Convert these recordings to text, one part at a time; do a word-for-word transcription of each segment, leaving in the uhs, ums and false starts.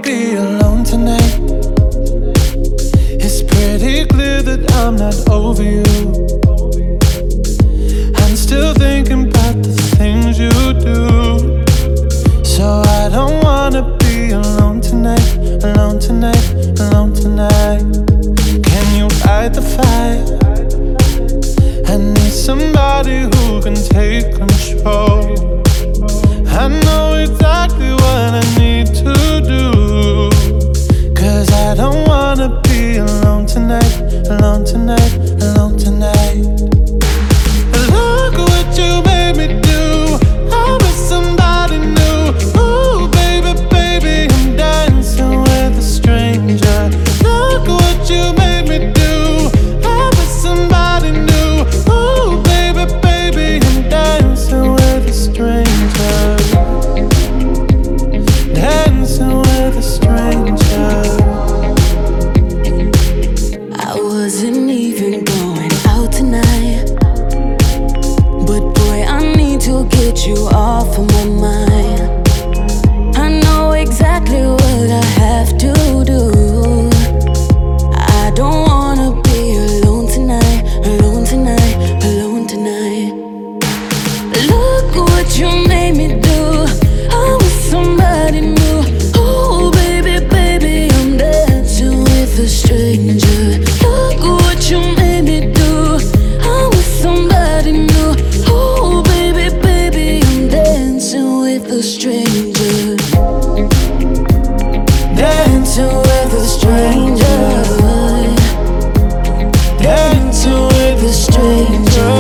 be alone tonight. It's pretty clear that I'm not over you. I'm still thinking about the things you do. So I don't wanna be alone tonight, alone tonight, alone tonight. Can you fight the fire? I need somebody who can take control. I know exactly what I need to do, 'cause I don't wanna be alone tonight, alone tonight, alone tonight. Look what you made me do. I'm with somebody new. Ooh, baby, baby, I'm dancing with a stranger. Look what you made me do. I'm with somebody new. Ooh, baby, baby, I'm dancing with a stranger. Dancing with a stranger. I wasn't even going out tonight, but boy, I need to get you off of my mind. I know exactly what I have to do. I don't wanna be alone tonight, alone tonight, alone tonight. Look what you made me do. I'm with somebody new. Oh, baby, baby, I'm dancing with a stranger. Look what you made me do. I'm with somebody new. Oh, baby, baby, I'm dancing with a stranger. Dancing with a stranger. Dancing with a stranger.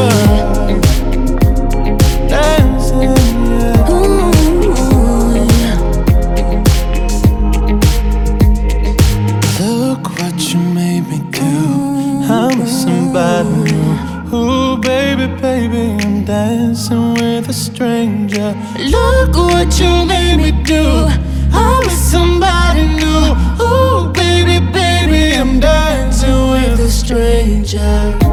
Dancing, yeah. Ooh, yeah. Look what you made me do. I'm with somebody new. Ooh, baby, baby, I'm dancing with a stranger. Look what you made me do. I'm with somebody new. Ooh, baby, baby, I'm dancing with a stranger.